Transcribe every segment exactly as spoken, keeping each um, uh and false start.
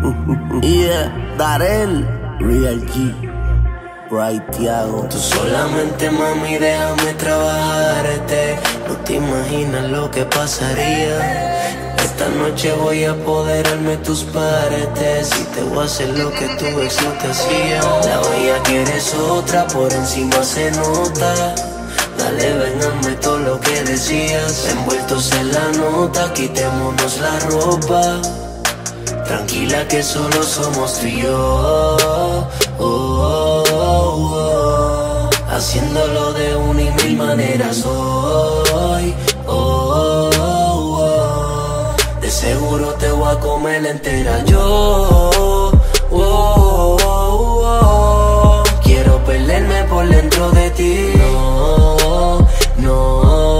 Yeah, Darel, Real G, Bright Thiago. Tú solamente, mami, déjame trabajarte. No te imaginas lo que pasaría. Esta noche voy a apoderarme tus paredes y te voy a hacer lo que tu ex no te hacía. La bella que eres otra, por encima se nota. Dale, véngame todo lo que decías. Envueltos en la nota, quitémonos la ropa. Tranquila que solo somos tú y yo. Oh, oh, oh, oh. Haciéndolo de una y mil maneras hoy. Oh, oh, oh. De seguro te voy a comer entera yo. Oh, oh, oh, oh. Quiero perderme por dentro de ti. No, no,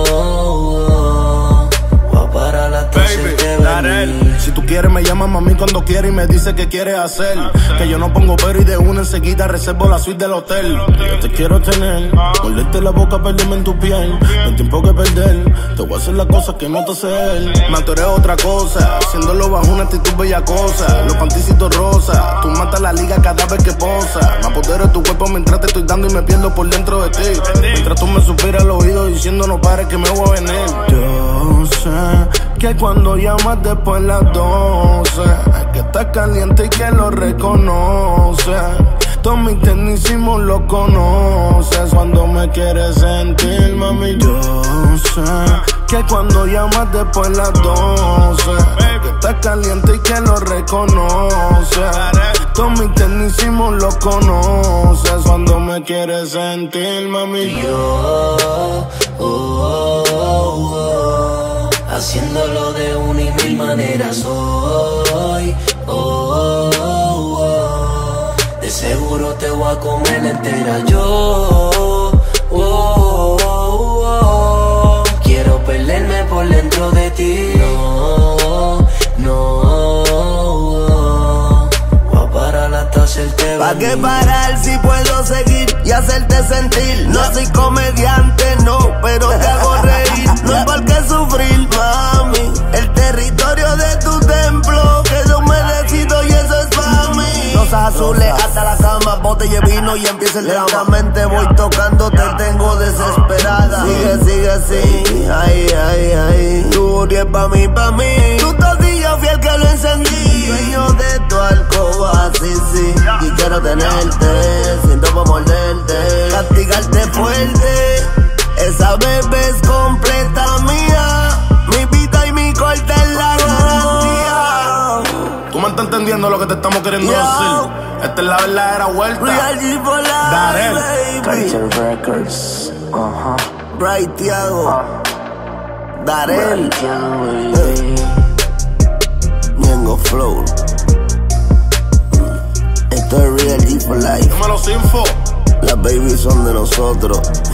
oh. Voy a parar hasta hacerte venir. Si tú quieres me llamas mami cuando quieres y me dice qué quieres hacer. Que yo no pongo pero y de una enseguida reservo la suite del hotel. Yo te quiero tener, morderte la boca, perderme en tu piel. No hay tiempo que perder, te voy a hacer las cosas que no te hace él. Me atoré otra cosa, haciéndolo bajo una actitud bella cosa. Los panticitos rosas, tú matas la liga cada vez que posa. Me apodero de tu cuerpo mientras te estoy dando y me pierdo por dentro de ti. Mientras tú me suspiras al oído diciendo no pares que me voy a venir. Yo sé que cuando llamas después de las doce, que estás caliente y que lo reconoce. Todos mis tecnicismos lo conoces. Cuando me quieres sentir, mami, yo sé que cuando llamas después de las doce, que estás caliente y que lo reconoce. Todos mis tecnicismos lo conoces. Cuando me quieres sentir, mami, yo, oh, oh, oh, oh. Haciéndolo de una y mil maneras hoy. Oh, oh, oh. De seguro te voy a comer entera yo. Oh, oh, oh. Quiero perderme por dentro de ti. No, no, oh. Voy a parar hasta hacerte venir. ¿Pa' qué parar si puedo seguir y hacerte sentir? No soy comediante, no, pero te hago reír. No hay por qué sufrir, mami. El territorio de tu templo, que yo me decido y eso es pa' mí. Rosas azules hasta la cama, botella de vino y empieza el drama. Lentamente voy tocando, te tengo desesperada. Sigue, sigue así, ay, ay, ay. Tú eres pa' mí, pa' mí. Tu todillo fiel que lo encendí. Dueño de tu alcoba, sí, sí. Y quiero tenerte, siento pa' morderte, castigarte fuerte. Esa bebé es completa mía. Mi vida y mi corte es la garantía. tú me estás entendiendo lo que te estamos queriendo Yo. decir. Esta es la verdadera vuelta. Real G for Darel. life, baby. Culture Records. Ajá. Bright Thiago. Darel. Ñengo Flow. Esto es Real G for life. Dame los info. Las babies son de nosotros.